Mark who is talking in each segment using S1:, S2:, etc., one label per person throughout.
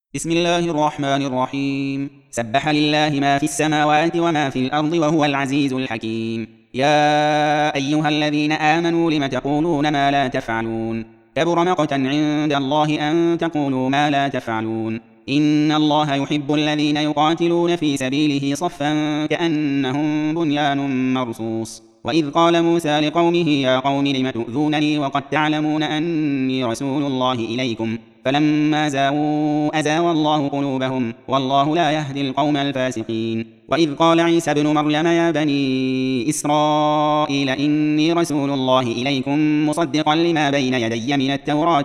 S1: بسم الله الرحمن الرحيم. سبح لله ما في السماوات وما في الأرض وهو العزيز الحكيم. يا أيها الذين آمنوا لم تقولون ما لا تفعلون؟ كبر مقتا عند الله أن تقولوا ما لا تفعلون. إن الله يحب الذين يقاتلون في سبيله صفا كأنهم بنيان مرصوص. وإذ قال موسى لقومه يا قوم لم تؤذونني وقد تعلمون أني رسول الله إليكم فلما زاغوا أزاغ الله قلوبهم والله لا يهدي القوم الفاسقين. وإذ قال عيسى ابن مريم يا بني إسرائيل إني رسول الله إليكم مصدقا لما بين يدي من التوراة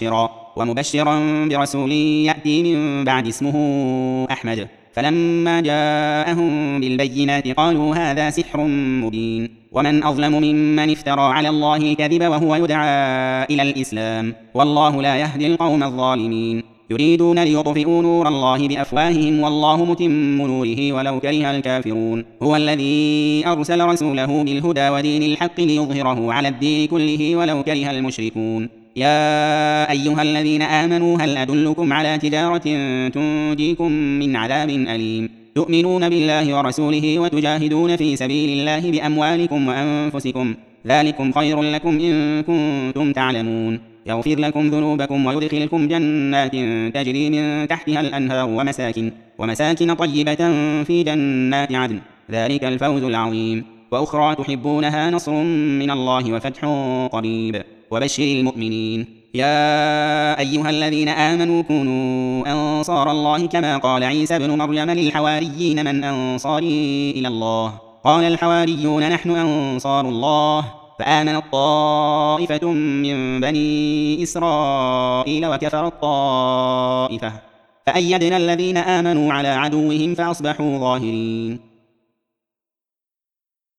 S1: ومبشرا برسول يأتي من بعد اسمه أحمد. فلما جاءهم بالبينات قالوا هذا سحر مبين. ومن أظلم ممن افترى على الله الكذب وهو يدعى إلى الإسلام والله لا يهدي القوم الظالمين. يريدون ليطفئوا نور الله بأفواههم والله متم نوره ولو كره الكافرون. هو الذي أرسل رسوله بالهدى ودين الحق ليظهره على الدين كله ولو كره المشركون. يا أيها الذين آمنوا هل أدلكم على تجارة تنجيكم من عذاب أليم؟ تؤمنون بالله ورسوله وتجاهدون في سبيل الله بأموالكم وأنفسكم ذلكم خير لكم إن كنتم تعلمون. يغفر لكم ذنوبكم ويدخلكم جنات تجري من تحتها الأنهار ومساكن طيبة في جنات عدن ذلك الفوز العظيم. وأخرى تحبونها نصر من الله وفتح قريب وبشر المؤمنين. يا أيها الذين آمنوا كونوا أنصار الله كما قال عيسى ابن مريم للحواريين من أنصاري إلى الله قال الحواريون نحن أنصار الله فآمنت طائفة من بني إسرائيل وكفرت طائفة فأيدنا الذين آمنوا على عدوهم فأصبحوا ظاهرين.